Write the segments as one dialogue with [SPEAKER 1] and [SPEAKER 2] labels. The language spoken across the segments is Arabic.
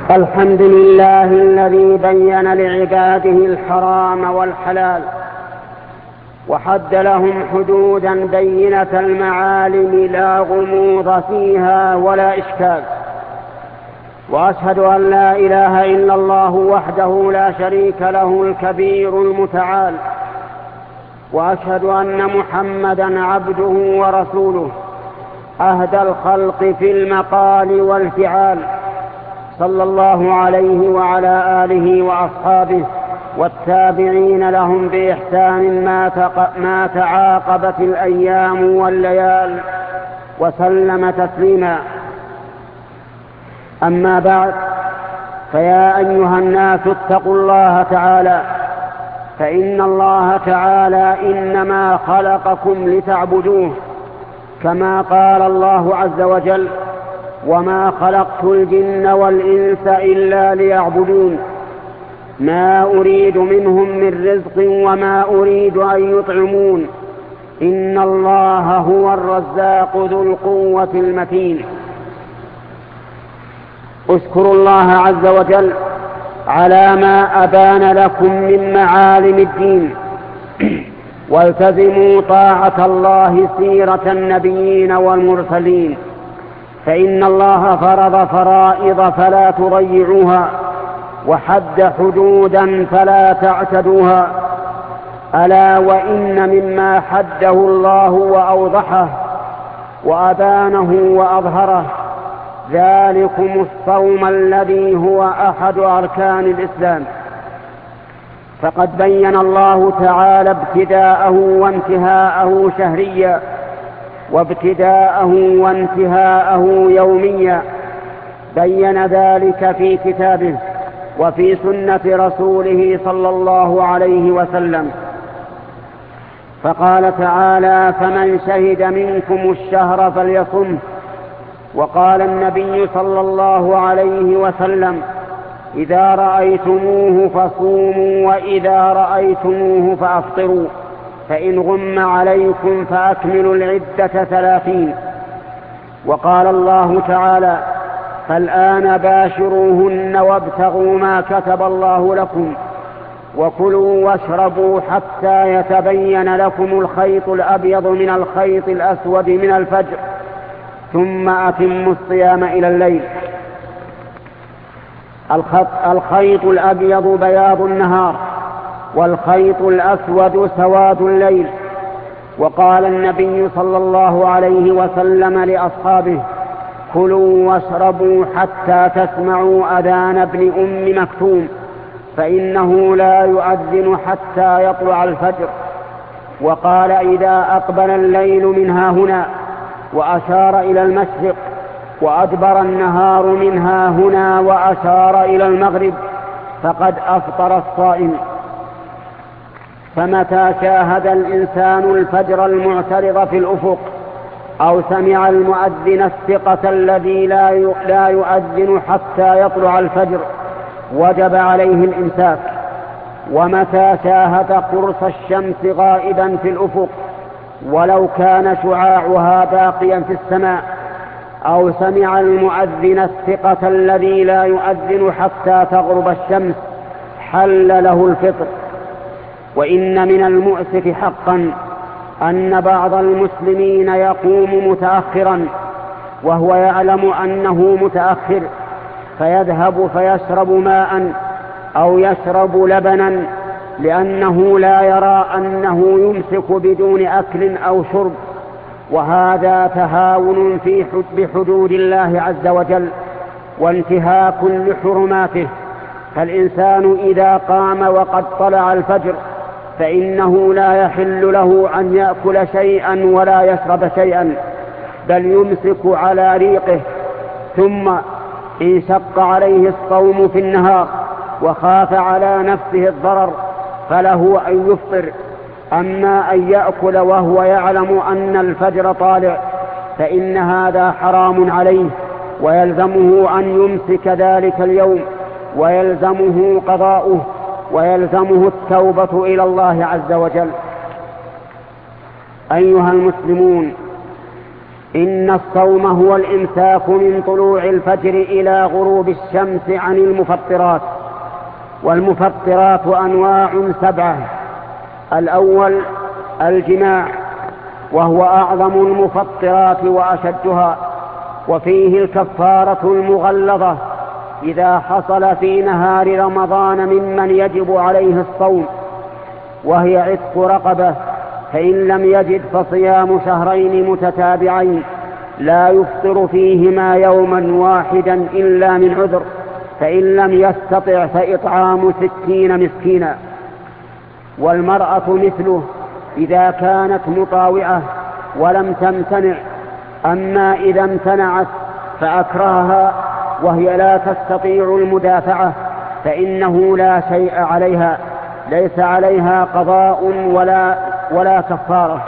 [SPEAKER 1] الحمد لله الذي بين لعباده الحرام والحلال وحد لهم حدودا بينة المعالم لا غموض فيها ولا إشكال، وأشهد أن لا إله إلا الله وحده لا شريك له الكبير المتعال، وأشهد أن محمدا عبده ورسوله أهدى الخلق في المقال والفعال، صلى الله عليه وعلى آله وأصحابه والتابعين لهم بإحسان ما تعاقبت الأيام والليال وسلم تسليما. أما بعد، فيا أيها الناس اتقوا الله تعالى، فإن الله تعالى إنما خلقكم لتعبدوه، كما قال الله عز وجل: وما خلقت الجن والإنس إلا ليعبدون ما أريد منهم من رزق وما أريد أن يطعمون إن الله هو الرزاق ذو القوة المتين. اذكروا الله عز وجل على ما أبان لكم من معالم الدين، والتزموا طاعة الله سيرة النبيين والمرسلين، فإن الله فرض فرائض فلا تضيعوها، وحد حدودا فلا تعتدوها. ألا وإن مما حده الله وأوضحه وأبانه وأظهره ذلكم الصوم الذي هو أحد أركان الإسلام، فقد بين الله تعالى ابتداءه وانتهاءه شهريا، وابتداءه وانتهاءه يوميا، بين ذلك في كتابه وفي سنة رسوله صلى الله عليه وسلم، فقال تعالى: فمن شهد منكم الشهر فليصمه. وقال النبي صلى الله عليه وسلم: إذا رأيتموه فصوموا، وإذا رأيتموه فأفطروا، فإن غم عليكم فأكملوا العدة 30. وقال الله تعالى: فالآن باشروهن وابتغوا ما كتب الله لكم، وكلوا واشربوا حتى يتبين لكم الخيط الأبيض من الخيط الأسود من الفجر، ثم أتموا الصيام إلى الليل. الخيط الأبيض بياض النهار، والخيط الأسود سواد الليل. وقال النبي صلى الله عليه وسلم لأصحابه: كلوا واشربوا حتى تسمعوا أذان ابن أم مكتوم، فإنه لا يؤذن حتى يطلع الفجر. وقال: إذا أقبل الليل من هاهنا، وأشار إلى المشرق، وأدبر النهار من هاهنا وأشار إلى المغرب، فقد أفطر الصائم. فمتى شاهد الإنسان الفجر المعترض في الأفق، أو سمع المؤذن الثقة الذي لا يؤذن حتى يطلع الفجر، وجب عليه الإمساك. ومتى شاهد قرص الشمس غائبا في الأفق ولو كان شعاعها باقيا في السماء، أو سمع المؤذن الثقة الذي لا يؤذن حتى تغرب الشمس، حل له الفطر. وإن من المؤسف حقا أن بعض المسلمين يقوم متأخرا وهو يعلم أنه متأخر، فيذهب فيشرب ماء أو يشرب لبنا، لأنه لا يرى أنه يمسك بدون أكل أو شرب، وهذا تهاون بحدود الله عز وجل وانتهاك لحرماته. فالإنسان إذا قام وقد طلع الفجر فإنه لا يحل له أن يأكل شيئا ولا يشرب شيئا، بل يمسك على ريقه. ثم إن شق عليه الصوم في النهار وخاف على نفسه الضرر فله أن يفطر. أما أن يأكل وهو يعلم أن الفجر طالع فإن هذا حرام عليه، ويلزمه أن يمسك ذلك اليوم، ويلزمه قضاؤه، ويلزمه التوبة إلى الله عز وجل. أيها المسلمون، إن الصوم هو الإمساك من طلوع الفجر إلى غروب الشمس عن المفطرات، والمفطرات أنواع 7. الأول الجماع، وهو أعظم المفطرات وأشدها، وفيه الكفارة المغلظة إذا حصل في نهار رمضان ممن يجب عليه الصوم، وهي عتق رقبة، فإن لم يجد فصيام شهرين متتابعين لا يفطر فيهما يوما واحدا إلا من عذر، فإن لم يستطع فإطعام 60 مسكينا. والمرأة مثله إذا كانت مطاوعة ولم تمتنع، أما إذا امتنعت فأكرهها وهي لا تستطيع المدافعة فإنه لا شيء عليها، ليس عليها قضاء ولا كفارة.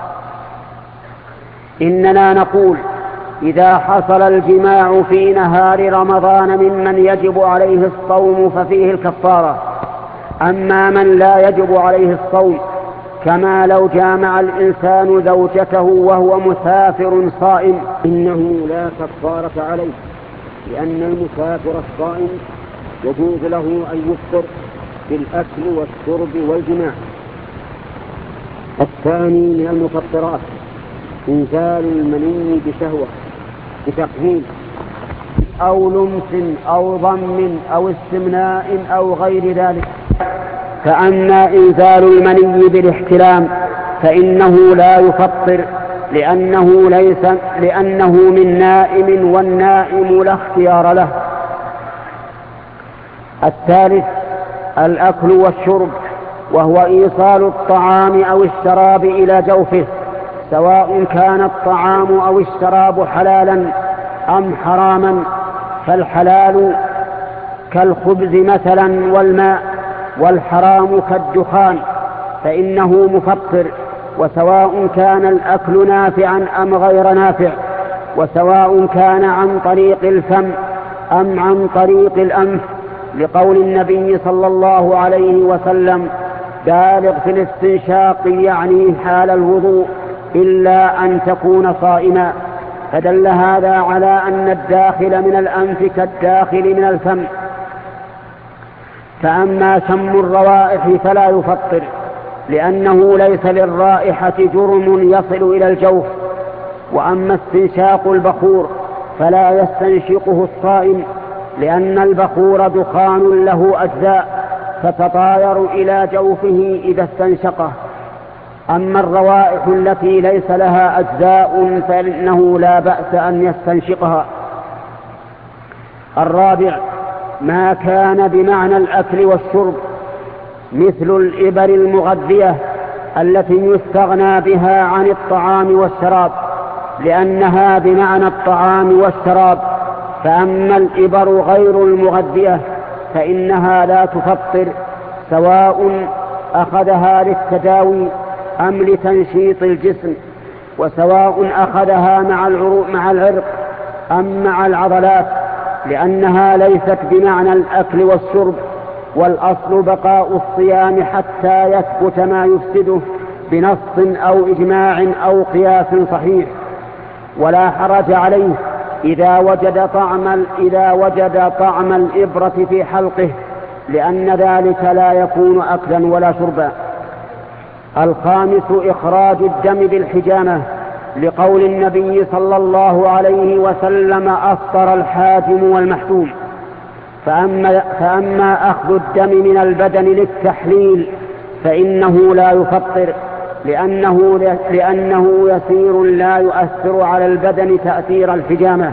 [SPEAKER 1] إننا نقول إذا حصل الجماع في نهار رمضان ممن يجب عليه الصوم ففيه الكفارة. أما من لا يجب عليه الصوم، كما لو جامع الإنسان زوجته وهو مسافر صائم، إنه لا كفارة عليه، لأن المسافر الصائم يجوز له أن يفطر بالأكل والشرب والجماع. الثاني من المفطرات إنزال المني بشهوة بتقهير أو لمس أو ضم أو استمناء أو غير ذلك. فأما إنزال المني بالاحتلام فإنه لا يفطر، لأنه من نائم، والنائم لا اختيار له. الثالث الأكل والشرب، وهو إيصال الطعام أو الشراب إلى جوفه، سواء كان الطعام أو الشراب حلالا أم حراما، فالحلال كالخبز مثلا والماء، والحرام كالدخان، فإنه مفطر، وسواء كان الأكل نافعا أم غير نافع، وسواء كان عن طريق الفم أم عن طريق الأنف، لقول النبي صلى الله عليه وسلم: بالغ في الاستنشاق، يعني حال الوضوء، إلا أن تكون صائما. فدل هذا على أن الداخل من الأنف كالداخل من الفم. فأما شم الروائح فلا يفطر، لأنه ليس للرائحة جرم يصل إلى الجوف. وأما استنشاق البخور فلا يستنشقه الصائم، لأن البخور دخان له أجزاء تتطاير إلى جوفه إذا استنشقه. أما الروائح التي ليس لها أجزاء فإنه لا بأس أن يستنشقها. الرابع ما كان بمعنى الأكل والشرب، مثل الإبر المغذية التي يستغنى بها عن الطعام والشراب، لأنها بمعنى الطعام والشراب. فأما الإبر غير المغذية فإنها لا تفطر، سواء أخذها للتداوي أم لتنشيط الجسم، وسواء أخذها مع العرق أم مع العضلات، لأنها ليست بمعنى الأكل والشرب. والأصل بقاء الصيام حتى يثبت ما يفسده بنص أو إجماع أو قياس صحيح. ولا حرج عليه إذا وجد طعم الإبرة في حلقه، لأن ذلك لا يكون أكلا ولا شربا. الخامس إخراج الدم بالحجامة، لقول النبي صلى الله عليه وسلم: أفطر الحاجم والمحجوم. فأما أخذ الدم من البدن للتحليل فإنه لا يفطر، لأنه يسير لا يؤثر على البدن تأثير الحجامة.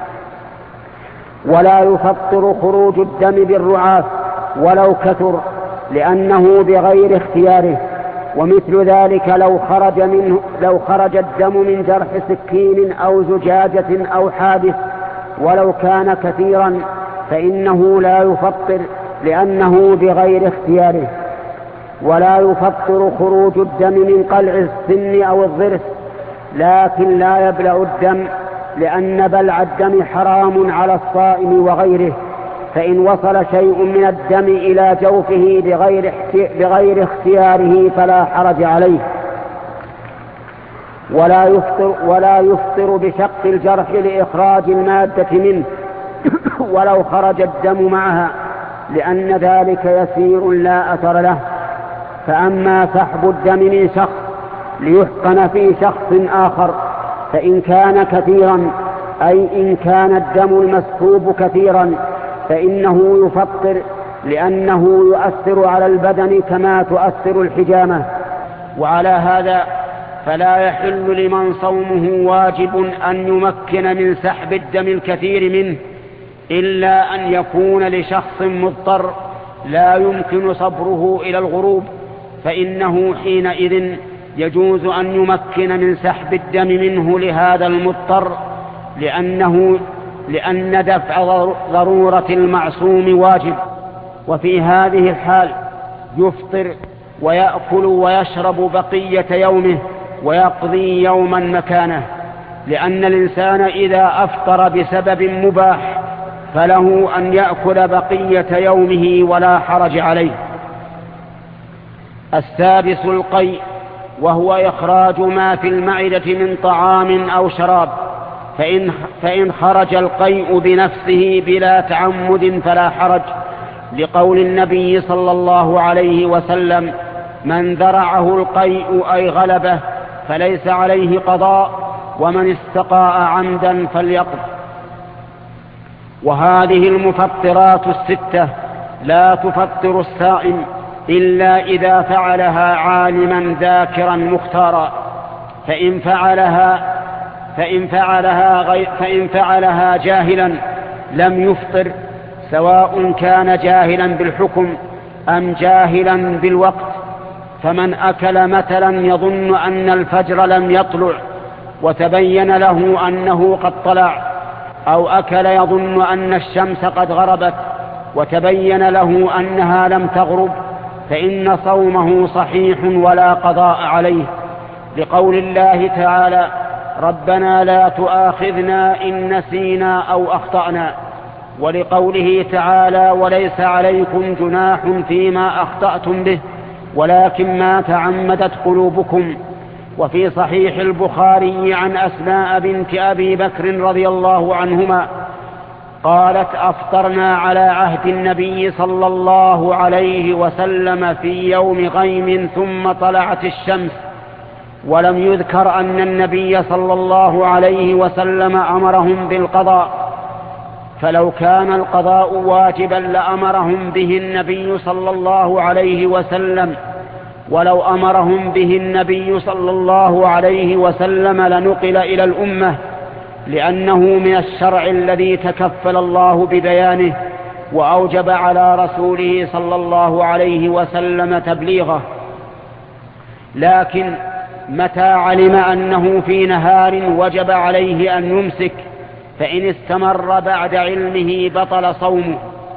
[SPEAKER 1] ولا يفطر خروج الدم بالرعاف ولو كثر، لأنه بغير اختياره. ومثل ذلك لو خرج الدم من جرح سكين أو زجاجة أو حادث ولو كان كثيرا فإنه لا يفطر، لأنه بغير اختياره. ولا يفطر خروج الدم من قلع السن أو الضرس، لكن لا يبلع الدم، لأن بلع الدم حرام على الصائم وغيره. فإن وصل شيء من الدم إلى جوفه بغير اختياره فلا حرج عليه. ولا يفطر بشق الجرح لإخراج المادة منه ولو خرج الدم معها، لأن ذلك يسير لا أثر له. فأما سحب الدم من شخص ليحقن في شخص آخر فإن كان كثيرا، أي إن كان الدم المسحوب كثيرا، فإنه يفطر، لأنه يؤثر على البدن كما تؤثر الحجامة. وعلى هذا فلا يحل لمن صومه واجب أن يمكن من سحب الدم الكثير منه، إلا أن يكون لشخص مضطر لا يمكن صبره إلى الغروب، فإنه حينئذ يجوز أن يمكن من سحب الدم منه لهذا المضطر، لأن دفع ضرورة المعصوم واجب. وفي هذه الحال يفطر ويأكل ويشرب بقية يومه ويقضي يوما مكانه، لأن الإنسان إذا أفطر بسبب مباح فله أن يأكل بقية يومه ولا حرج عليه. السادس القيء، وهو إخراج ما في المعدة من طعام أو شراب، فإن خرج القيء بنفسه بلا تعمد فلا حرج، لقول النبي صلى الله عليه وسلم: من ذرعه القيء أي غلبه فليس عليه قضاء، ومن استقاء عمدا فليقض. وهذه المفطرات الستة لا تفطر الصائم إلا إذا فعلها عالما ذاكرا مختارا، فإن فعلها جاهلا لم يفطر، سواء كان جاهلا بالحكم أم جاهلا بالوقت. فمن أكل مثلا يظن أن الفجر لم يطلع وتبين له أنه قد طلع، أو أكل يظن أن الشمس قد غربت وتبين له أنها لم تغرب، فإن صومه صحيح ولا قضاء عليه، لقول الله تعالى: ربنا لا تؤاخذنا إن نسينا أو أخطأنا، ولقوله تعالى: وليس عليكم جناح فيما أخطأتم به ولكن ما تعمدت قلوبكم. وفي صحيح البخاري عن أسماء بنت أبي بكر رضي الله عنهما قالت: أفطرنا على عهد النبي صلى الله عليه وسلم في يوم غيم ثم طلعت الشمس، ولم يذكر أن النبي صلى الله عليه وسلم أمرهم بالقضاء، فلو كان القضاء واجبا لأمرهم به النبي صلى الله عليه وسلم، ولو أمرهم به النبي صلى الله عليه وسلم لنقل إلى الأمة، لأنه من الشرع الذي تكفل الله ببيانه وأوجب على رسوله صلى الله عليه وسلم تبليغه. لكن متى علم أنه في نهار وجب عليه أن يمسك، فإن استمر بعد علمه بطل صومه.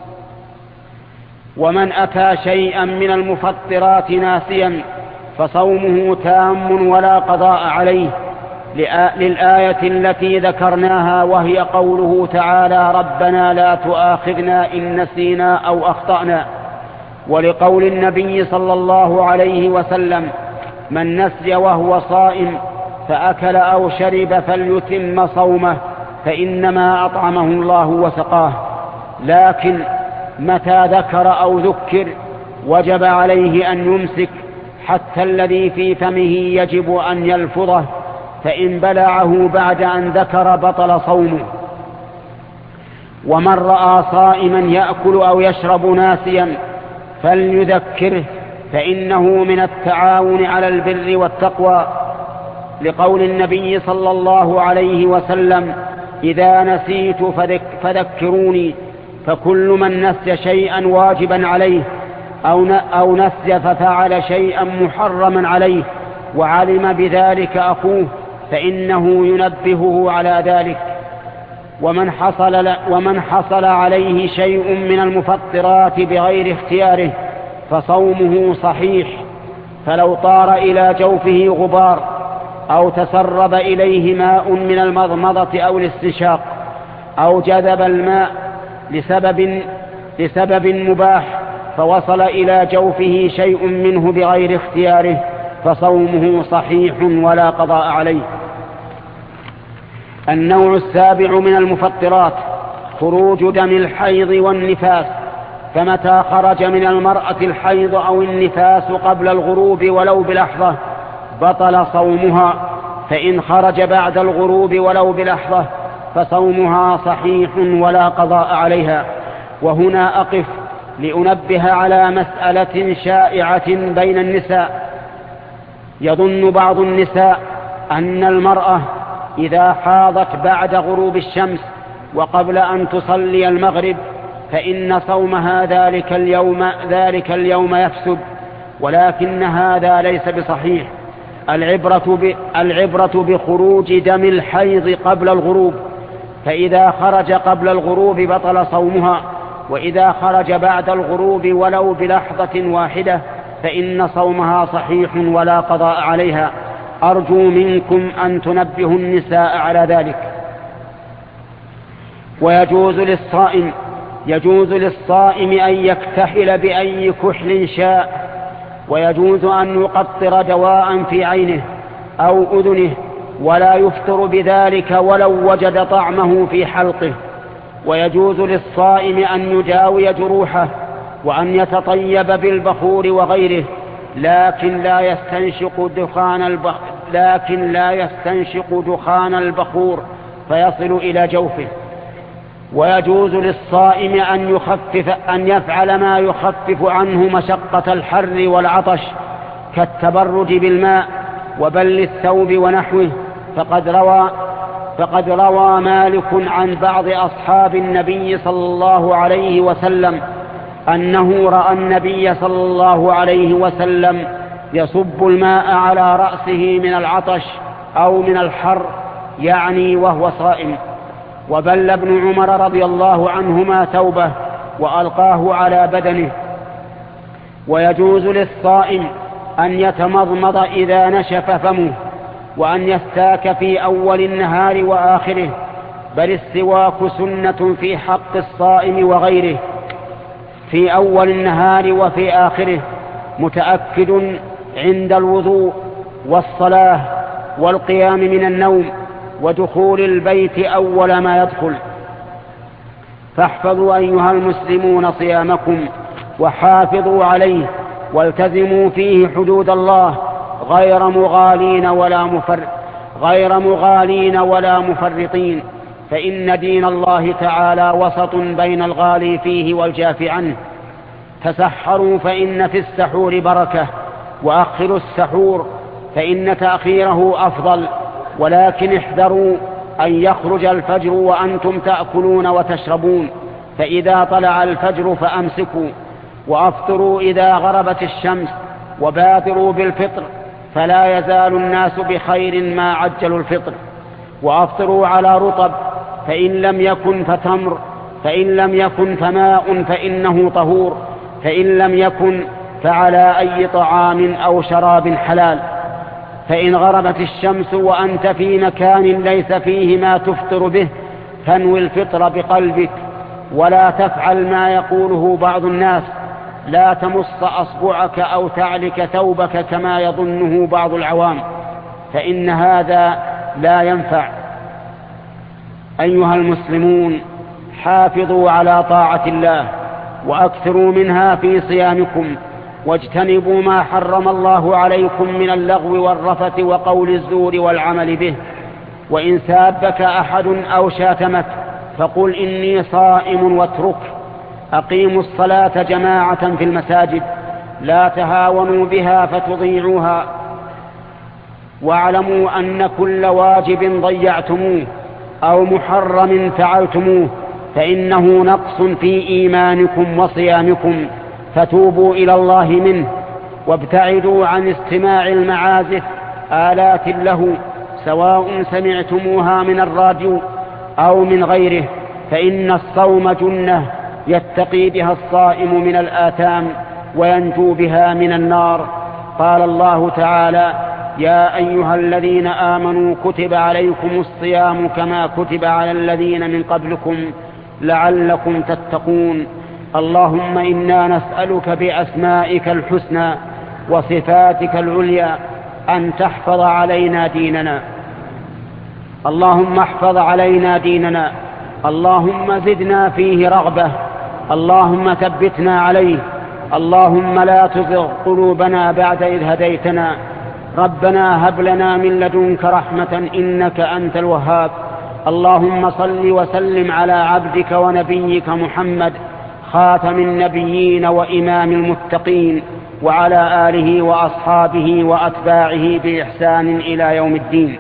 [SPEAKER 1] ومن أتى شيئا من المفطرات ناسيا فصومه تام ولا قضاء عليه، للآية التي ذكرناها، وهي قوله تعالى: ربنا لا تؤاخذنا إن نسينا أو أخطأنا، ولقول النبي صلى الله عليه وسلم: من نسي وهو صائم فأكل أو شرب فليتم صومه فإنما أطعمه الله وسقاه. لكن متى ذكر أو ذكر وجب عليه أن يمسك، حتى الذي في فمه يجب أن يلفظه، فإن بلعه بعد أن ذكر بطل صومه. ومن رأى صائما يأكل أو يشرب ناسيا فليذكره، فإنه من التعاون على البر والتقوى، لقول النبي صلى الله عليه وسلم: إذا نسيت فذكروني. فكل من نسي شيئا واجبا عليه أو نسي ففعل شيئا محرما عليه وعلم بذلك أخوه فإنه ينبهه على ذلك. ومن حصل عليه شيء من المفطرات بغير اختياره فصومه صحيح، فلو طار إلى جوفه غبار أو تسرب إليه ماء من المضمضة أو الاستنشاق أو جذب الماء لسبب مباح فوصل إلى جوفه شيء منه بغير اختياره فصومه صحيح ولا قضاء عليه. النوع السابع من المفطرات خروج دم الحيض والنفاس، فمتى خرج من المرأة الحيض أو النفاس قبل الغروب ولو بلحظة بطل صومها، فإن خرج بعد الغروب ولو بلحظة فصومها صحيح ولا قضاء عليها. وهنا أقف لأنبه على مسألة شائعة بين النساء. يظن بعض النساء أن المرأة إذا حاضت بعد غروب الشمس وقبل أن تصلي المغرب فإن صومها ذلك اليوم يفسد، ولكن هذا ليس بصحيح. العبرة بخروج دم الحيض قبل الغروب، فإذا خرج قبل الغروب بطل صومها، وإذا خرج بعد الغروب ولو بلحظة واحدة فإن صومها صحيح ولا قضاء عليها. أرجو منكم أن تنبهوا النساء على ذلك. يجوز للصائم أن يكتحل بأي كحل شاء، ويجوز أن يقطر دواء في عينه أو أذنه ولا يفطر بذلك ولو وجد طعمه في حلقه. ويجوز للصائم أن يداوي جروحه وأن يتطيب بالبخور وغيره، لكن لا يستنشق دخان البخور فيصل إلى جوفه. ويجوز للصائم أن يفعل ما يخفف عنه مشقة الحر والعطش كالتبرد بالماء وبل الثوب ونحوه، فقد روى مالك عن بعض أصحاب النبي صلى الله عليه وسلم أنه رأى النبي صلى الله عليه وسلم يصب الماء على رأسه من العطش أو من الحر، يعني وهو صائم. وبل ابن عمر رضي الله عنهما ثوبه وألقاه على بدنه. ويجوز للصائم أن يتمضمض إذا نشف فمه، وأن يستاك في أول النهار وآخره، بل السواك سنة في حق الصائم وغيره في أول النهار وفي آخره، متأكد عند الوضوء والصلاة والقيام من النوم ودخول البيت أول ما يدخل. فاحفظوا أيها المسلمون صيامكم وحافظوا عليه، والتزموا فيه حدود الله غير مغالين ولا مفرطين، فإن دين الله تعالى وسط بين الغالي فيه والجاف عنه. تسحروا فإن في السحور بركة، وأخروا السحور فإن تأخيره أفضل، ولكن احذروا أن يخرج الفجر وأنتم تأكلون وتشربون، فإذا طلع الفجر فأمسكوا، وأفطروا إذا غربت الشمس، وبادروا بالفطر، فلا يزال الناس بخير ما عجلوا الفطر. وأفطروا على رطب، فإن لم يكن فتمر، فإن لم يكن فماء فإنه طهور، فإن لم يكن فعلى أي طعام أو شراب حلال. فإن غربت الشمس وأنت في مكان ليس فيه ما تفطر به فانوي الفطر بقلبك، ولا تفعل ما يقوله بعض الناس، لا تمص أصبعك أو تعلك ثوبك كما يظنه بعض العوام، فإن هذا لا ينفع. أيها المسلمون، حافظوا على طاعة الله وأكثروا منها في صيامكم، واجتنبوا ما حرم الله عليكم من اللغو والرفث وقول الزور والعمل به. وإن سابك أحد أو شاتمك فقل إني صائم واترك. أقيموا الصلاة جماعة في المساجد، لا تهاونوا بها فتضيعوها. واعلموا أن كل واجب ضيعتموه أو محرم فعلتموه فإنه نقص في إيمانكم وصيامكم، فتوبوا إلى الله منه، وابتعدوا عن استماع المعازف آلات له، سواء سمعتموها من الراديو أو من غيره، فإن الصوم جنة يتقي بها الصائم من الآثام وينجو بها من النار. قال الله تعالى: يا أيها الذين آمنوا كتب عليكم الصيام كما كتب على الذين من قبلكم لعلكم تتقون. اللهم إنا نسألك بأسمائك الحسنى وصفاتك العليا أن تحفظ علينا ديننا. اللهم احفظ علينا ديننا، اللهم زدنا فيه رغبة، اللهم ثبتنا عليه، اللهم لا تزغ قلوبنا بعد إذ هديتنا، ربنا هب لنا من لدنك رحمة إنك أنت الوهاب. اللهم صل وسلم على عبدك ونبيك محمد خاتم النبيين وإمام المتقين، وعلى آله وأصحابه وأتباعه بإحسان إلى يوم الدين.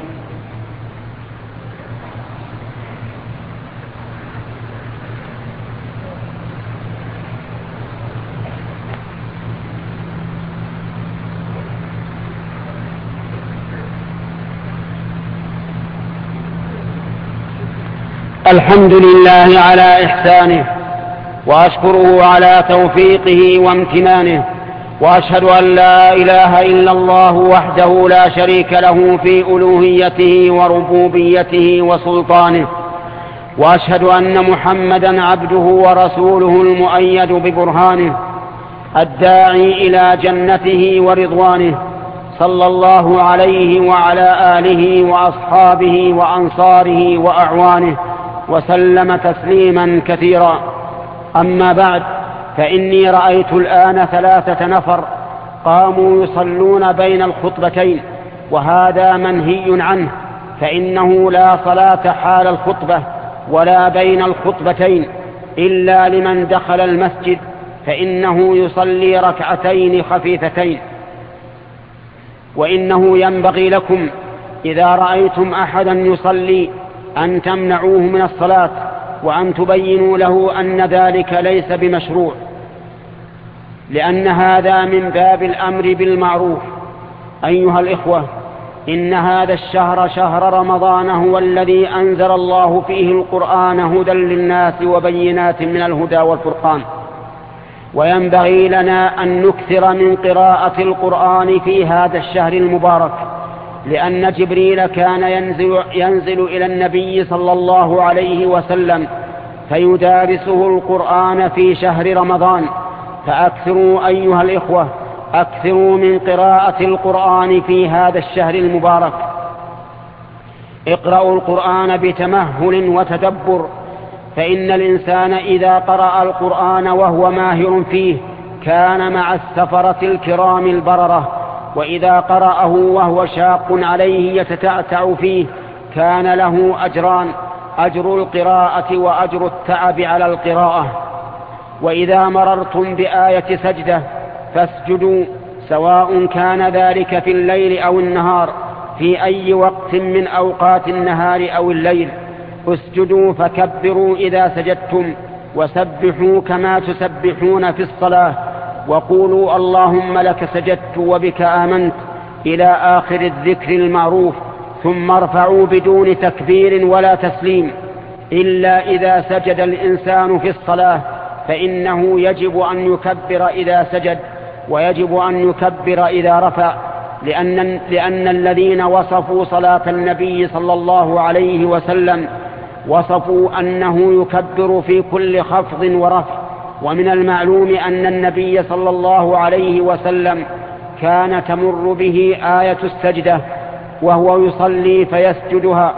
[SPEAKER 1] الحمد لله على إحسانه، وأشكره على توفيقه وامتنانه، وأشهد أن لا إله إلا الله وحده لا شريك له في ألوهيته وربوبيته وسلطانه، وأشهد أن محمدا عبده ورسوله المؤيد ببرهانه الداعي إلى جنته ورضوانه، صلى الله عليه وعلى آله وأصحابه وأنصاره وأعوانه وسلم تسليما كثيرا. أما بعد، فإني رأيت الآن 3 نفر قاموا يصلون بين الخطبتين، وهذا منهي عنه، فإنه لا صلاة حال الخطبة ولا بين الخطبتين إلا لمن دخل المسجد، فإنه يصلي ركعتين خفيفتين. وإنه ينبغي لكم إذا رأيتم أحدا يصلي أن تمنعوه من الصلاة، وأن تبينوا له أن ذلك ليس بمشروع، لأن هذا من باب الأمر بالمعروف. أيها الإخوة، إن هذا الشهر شهر رمضان هو الذي أنزل الله فيه القرآن هدى للناس وبينات من الهدى والفرقان، وينبغي لنا أن نكثر من قراءة القرآن في هذا الشهر المبارك، لأن جبريل كان ينزل إلى النبي صلى الله عليه وسلم فيدارسه القرآن في شهر رمضان. فأكثروا أيها الإخوة، أكثروا من قراءة القرآن في هذا الشهر المبارك. اقرأوا القرآن بتمهل وتدبر، فإن الإنسان إذا قرأ القرآن وهو ماهر فيه كان مع السفرة الكرام البررة، وإذا قرأه وهو شاق عليه يتتعتع فيه كان له أجران: أجر القراءة وأجر التعب على القراءة. وإذا مررتم بآية سجدة فاسجدوا، سواء كان ذلك في الليل أو النهار، في أي وقت من أوقات النهار أو الليل. اسجدوا فكبروا إذا سجدتم، وسبحوا كما تسبحون في الصلاة، وقولوا اللهم لك سجدت وبك آمنت إلى آخر الذكر المعروف. ثم ارفعوا بدون تكبير ولا تسليم، إلا إذا سجد الإنسان في الصلاة، فإنه يجب أن يكبر إذا سجد، ويجب أن يكبر إذا رفع، لأن الذين وصفوا صلاة النبي صلى الله عليه وسلم وصفوا أنه يكبر في كل خفض ورفع. ومن المعلوم أن النبي صلى الله عليه وسلم كان تمر به آية السجدة وهو يصلي فيسجدها.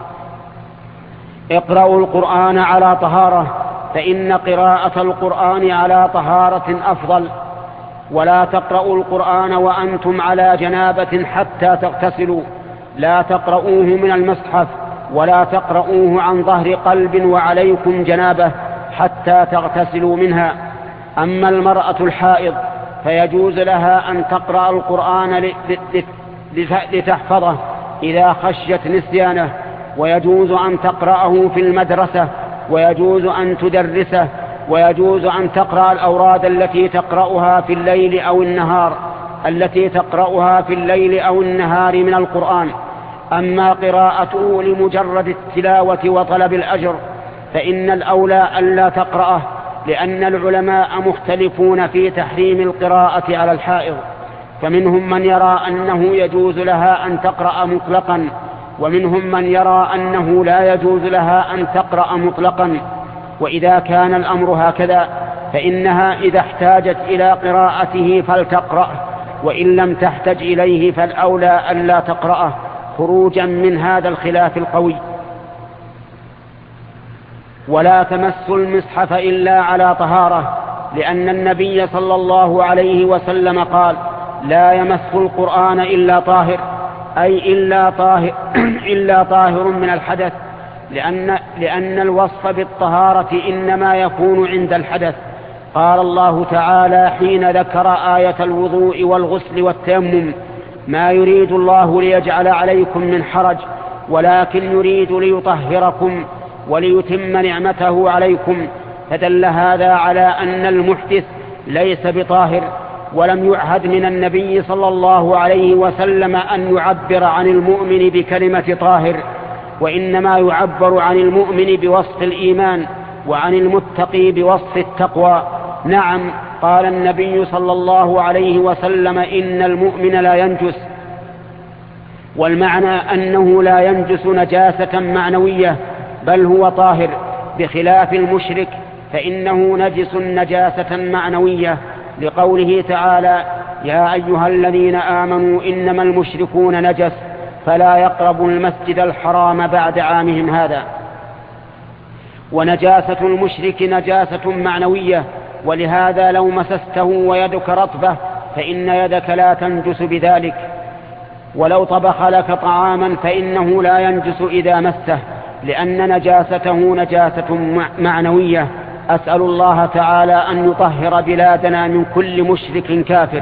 [SPEAKER 1] اقرأوا القرآن على طهارة، فإن قراءة القرآن على طهارة أفضل. ولا تقرأوا القرآن وأنتم على جنابة حتى تغتسلوا، لا تقرؤوه من المصحف، ولا تقرؤوه عن ظهر قلب وعليكم جنابة حتى تغتسلوا منها. أما المرأة الحائض فيجوز لها أن تقرأ القرآن لتحفظه إذا خشيت نسيانه، ويجوز أن تقرأه في المدرسة، ويجوز أن تدرسه، ويجوز أن تقرأ الأوراد التي تقرأها في الليل أو النهار من القرآن. أما قراءته لمجرد التلاوة وطلب الأجر فإن الأولى ألا تقرأه، لأن العلماء مختلفون في تحريم القراءة على الحائض، فمنهم من يرى أنه يجوز لها أن تقرأ مطلقا، ومنهم من يرى أنه لا يجوز لها أن تقرأ مطلقا. وإذا كان الأمر هكذا فإنها إذا احتاجت إلى قراءته فلتقرأ، وإن لم تحتج إليه فالأولى ألا تقرأه خروجا من هذا الخلاف القوي. ولا تمس المصحف إلا على طهارة، لأن النبي صلى الله عليه وسلم قال: لا يمس القرآن إلا طاهر، أي إلا طاهر من الحدث، لأن الوصف بالطهارة إنما يكون عند الحدث. قال الله تعالى حين ذكر آية الوضوء والغسل والتيمم: ما يريد الله ليجعل عليكم من حرج ولكن يريد ليطهركم وليتم نعمته عليكم. فدل هذا على أن المحدث ليس بطاهر. ولم يعهد من النبي صلى الله عليه وسلم أن يعبر عن المؤمن بكلمة طاهر، وإنما يعبر عن المؤمن بوصف الإيمان، وعن المتقي بوصف التقوى. نعم، قال النبي صلى الله عليه وسلم: إن المؤمن لا ينجس، والمعنى أنه لا ينجس نجاسة معنوية، بل هو طاهر، بخلاف المشرك فإنه نجس نجاسة معنوية، لقوله تعالى: يا أيها الذين آمنوا إنما المشركون نجس فلا يقربوا المسجد الحرام بعد عامهم هذا. ونجاسة المشرك نجاسة معنوية، ولهذا لو مسسته ويدك رطبة فإن يدك لا تنجس بذلك. ولو طبخ لك طعاما فإنه لا ينجس إذا مسه، لأن نجاسته نجاسة معنوية. أسأل الله تعالى أن يطهر بلادنا من كل مشرك كافر.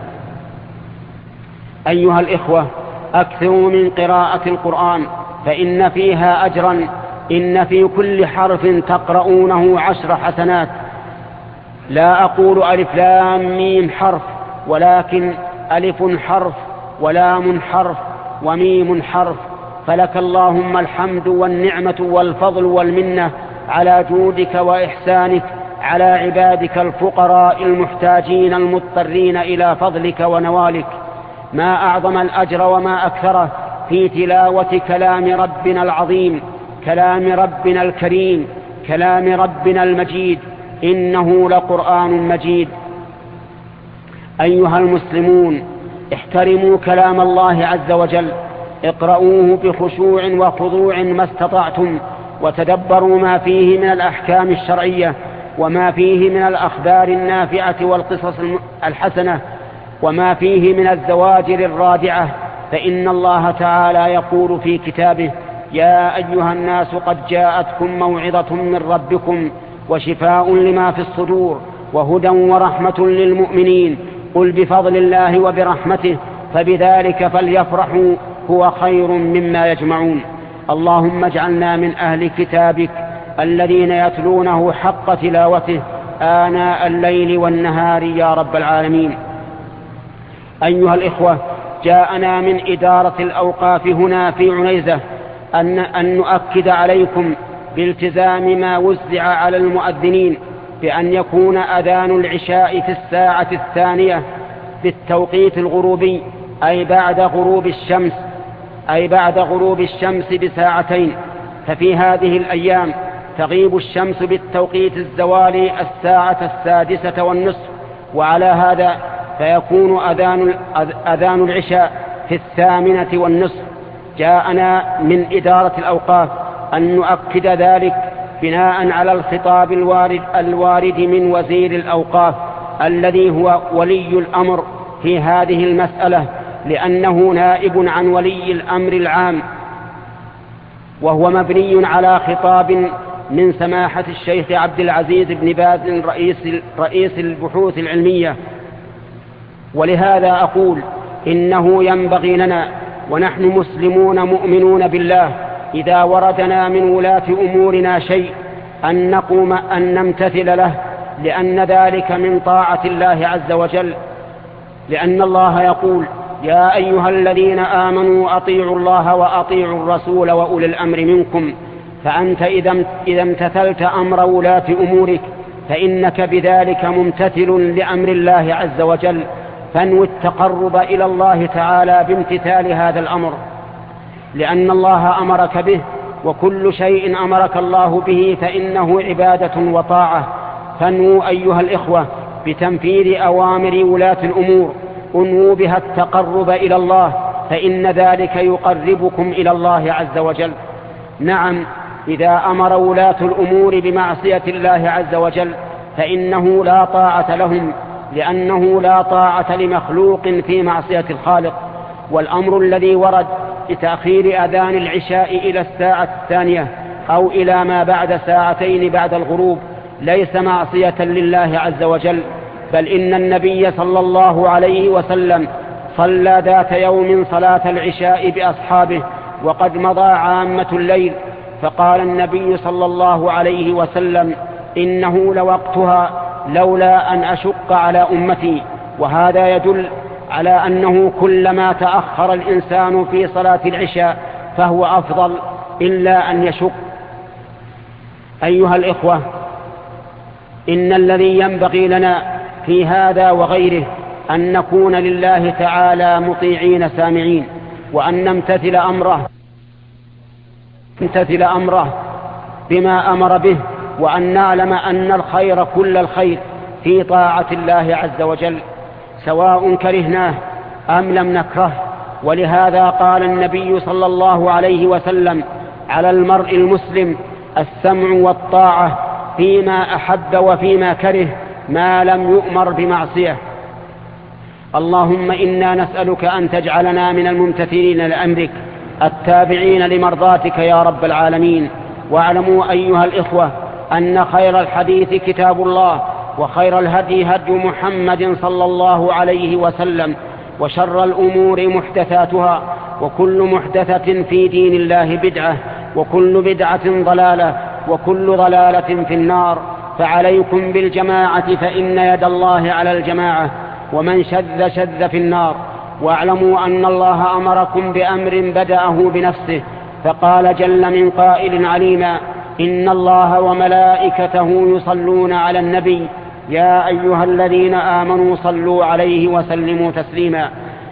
[SPEAKER 1] أيها الإخوة، أكثروا من قراءة القرآن فإن فيها أجرا. إن في كل حرف تقرؤونه 10 حسنات. لا أقول ألف لام ميم حرف، ولكن ألف حرف ولام حرف وميم حرف. فلك اللهم الحمد والنعمة والفضل والمنة على جودك وإحسانك على عبادك الفقراء المحتاجين المضطرين إلى فضلك ونوالك. ما أعظم الأجر وما أكثره في تلاوة كلام ربنا العظيم، كلام ربنا الكريم، كلام ربنا المجيد، إنه لقرآن مجيد. أيها المسلمون، احترموا كلام الله عز وجل، اقرؤوه بخشوع وخضوع ما استطعتم، وتدبروا ما فيه من الأحكام الشرعية، وما فيه من الأخبار النافعة والقصص الحسنة، وما فيه من الزواجر الرادعة. فإن الله تعالى يقول في كتابه: يا أيها الناس قد جاءتكم موعظة من ربكم وشفاء لما في الصدور وهدى ورحمة للمؤمنين. قل بفضل الله وبرحمته فبذلك فليفرحوا هو خير مما يجمعون. اللهم اجعلنا من أهل كتابك الذين يتلونه حق تلاوته آناء الليل والنهار يا رب العالمين. أيها الإخوة، جاءنا من إدارة الأوقاف هنا في عنيزة أن نؤكد عليكم بالتزام ما وزع على المؤذنين بأن يكون أذان العشاء في الساعة 2 بالتوقيت الغروبي، أي بعد غروب الشمس ب2 ففي هذه الأيام تغيب الشمس بالتوقيت الزوالي 6:30، وعلى هذا فيكون أذان العشاء في 8:30. جاءنا من إدارة الأوقاف أن نؤكد ذلك بناء على الخطاب الوارد من وزير الأوقاف الذي هو ولي الأمر في هذه المسألة، لأنه نائب عن ولي الأمر العام، وهو مبني على خطاب من سماحة الشيخ عبد العزيز بن باز رئيس البحوث العلمية. ولهذا أقول إنه ينبغي لنا ونحن مسلمون مؤمنون بالله إذا وردنا من ولاة أمورنا شيء أن نقوم أن نمتثل له، لأن ذلك من طاعة الله عز وجل، لأن الله يقول: يا أيها الذين آمنوا أطيعوا الله وأطيعوا الرسول وأولي الأمر منكم. فأنت إذا امتثلت أمر ولاة أمورك فإنك بذلك ممتثل لأمر الله عز وجل، فانو التقرب إلى الله تعالى بامتثال هذا الأمر، لأن الله أمرك به، وكل شيء أمرك الله به فإنه عبادة وطاعة. فانو أيها الإخوة بتنفيذ أوامر ولاة الأمور، انووا بها التقرب إلى الله، فإن ذلك يقربكم إلى الله عز وجل. نعم، إذا أمر ولاة الأمور بمعصية الله عز وجل فإنه لا طاعة لهم، لأنه لا طاعة لمخلوق في معصية الخالق. والأمر الذي ورد بتأخير أذان العشاء إلى الساعة 2 أو إلى ما بعد 2 بعد الغروب ليس معصية لله عز وجل، بل إن النبي صلى الله عليه وسلم صلى ذات يوم صلاة العشاء بأصحابه وقد مضى عامة الليل، فقال النبي صلى الله عليه وسلم: إنه لوقتها لولا أن أشق على أمتي. وهذا يدل على أنه كلما تأخر الإنسان في صلاة العشاء فهو أفضل إلا أن يشق. أيها الإخوة، إن الذي ينبغي لنا في هذا وغيره أن نكون لله تعالى مطيعين سامعين، وأن نمتثل أمره بما أمر به، وأن نعلم أن الخير كل الخير في طاعة الله عز وجل سواء كرهناه أم لم نكره. ولهذا قال النبي صلى الله عليه وسلم: على المرء المسلم السمع والطاعة فيما أحب وفيما كره ما لم يؤمر بمعصية. اللهم إنا نسألك أن تجعلنا من الممتثلين لأمرك التابعين لمرضاتك يا رب العالمين. واعلموا أيها الإخوة أن خير الحديث كتاب الله، وخير الهدي هدي محمد صلى الله عليه وسلم، وشر الأمور محدثاتها، وكل محدثة في دين الله بدعة، وكل بدعة ضلالة، وكل ضلالة في النار. فعليكم بالجماعة فإن يد الله على الجماعة، ومن شذ شذ في النار. واعلموا أن الله أمركم بأمر بدأه بنفسه، فقال جل من قائل عليما: إن الله وملائكته يصلون على النبي يا أيها الذين آمنوا صلوا عليه وسلموا تسليما.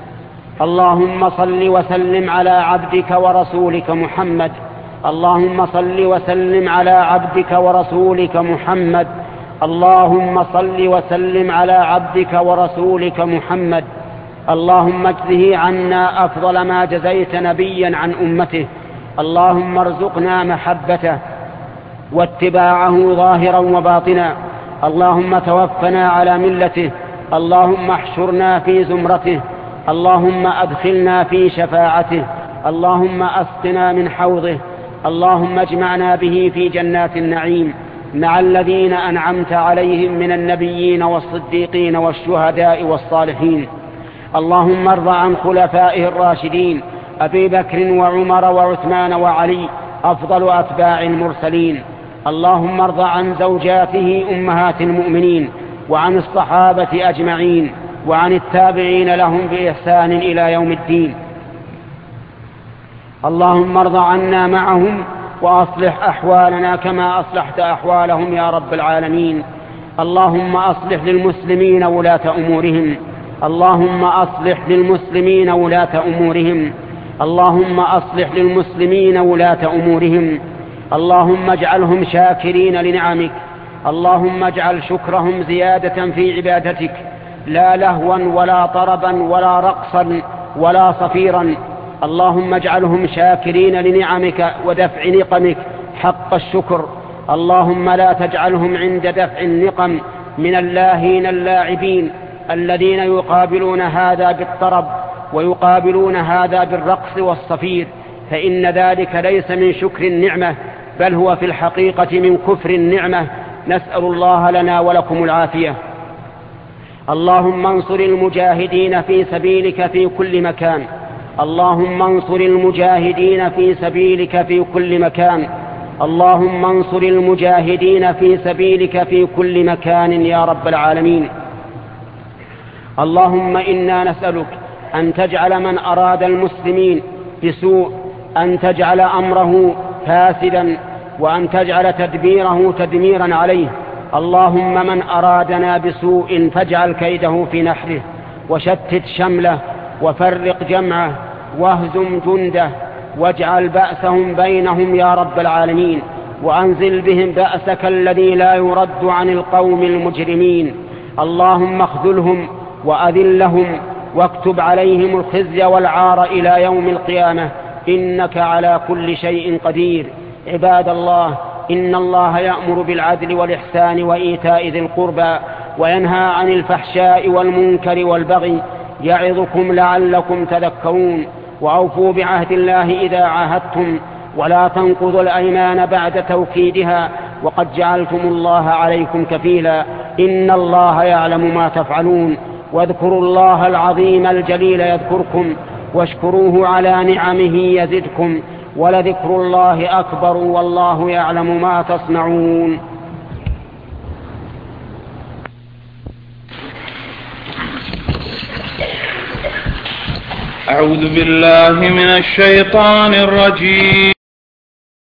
[SPEAKER 1] اللهم صل وسلم على عبدك ورسولك محمد. اللهم صل وسلم على عبدك ورسولك محمد. اللهم صل وسلم على عبدك ورسولك محمد. اللهم اجزه عنا أفضل ما جزيت نبيا عن أمته. اللهم ارزقنا محبته واتباعه ظاهرا وباطنا. اللهم توفنا على ملته. اللهم احشرنا في زمرته. اللهم أدخلنا في شفاعته. اللهم أسقنا من حوضه. اللهم اجمعنا به في جنات النعيم مع الذين أنعمت عليهم من النبيين والصديقين والشهداء والصالحين. اللهم ارض عن خلفائه الراشدين أبي بكر وعمر وعثمان وعلي أفضل أتباع المرسلين. اللهم ارض عن زوجاته أمهات المؤمنين، وعن الصحابة أجمعين، وعن التابعين لهم بإحسان إلى يوم الدين. اللهم ارض عنا معهم وأصلح أحوالنا كما أصلحت أحوالهم يا رب العالمين. اللهم أصلح للمسلمين ولاة أمورهم. اللهم أصلح للمسلمين ولاة أمورهم. اللهم أصلح للمسلمين ولاة أمورهم. اللهم اجعلهم شاكرين لنعمك. اللهم اجعل شكرهم زيادة في عبادتك، لا لهوا ولا طربا ولا رقصا ولا صفيرا. اللهم اجعلهم شاكرين لنعمك ودفع نقمك حق الشكر. اللهم لا تجعلهم عند دفع النقم من اللاهين اللاعبين الذين يقابلون هذا بالطرب ويقابلون هذا بالرقص والصفير، فإن ذلك ليس من شكر النعمة، بل هو في الحقيقة من كفر النعمة. نسأل الله لنا ولكم العافية. اللهم انصر المجاهدين في سبيلك في كل مكان. اللهم انصر المجاهدين في سبيلك في كل مكان. اللهم انصر المجاهدين في سبيلك في كل مكان يا رب العالمين. اللهم إنا نسألك أن تجعل من أراد المسلمين بسوء أن تجعل أمره فاسدا، وأن تجعل تدبيره تدميرا عليه. اللهم من أرادنا بسوء فاجعل كيده في نحره، وشتت شمله، وفرق جمعه، واهزم جنده، واجعل بأسهم بينهم يا رب العالمين، وأنزل بهم بأسك الذي لا يرد عن القوم المجرمين. اللهم اخذلهم وأذلهم واكتب عليهم الخزي والعار إلى يوم القيامة، إنك على كل شيء قدير. عباد الله، إن الله يأمر بالعدل والإحسان وإيتاء ذي القربى وينهى عن الفحشاء والمنكر والبغي، يعظكم لعلكم تذكرون. وأوفوا بعهد الله إذا عاهدتم، ولا تنقضوا الأيمان بعد توكيدها، وقد جعلتم الله عليكم كفيلا، إن الله يعلم ما تفعلون. واذكروا الله العظيم الجليل يذكركم، واشكروه على نعمه يزدكم، ولذكر الله أكبر والله يعلم ما تصنعون.
[SPEAKER 2] أعوذ بالله من الشيطان الرجيم.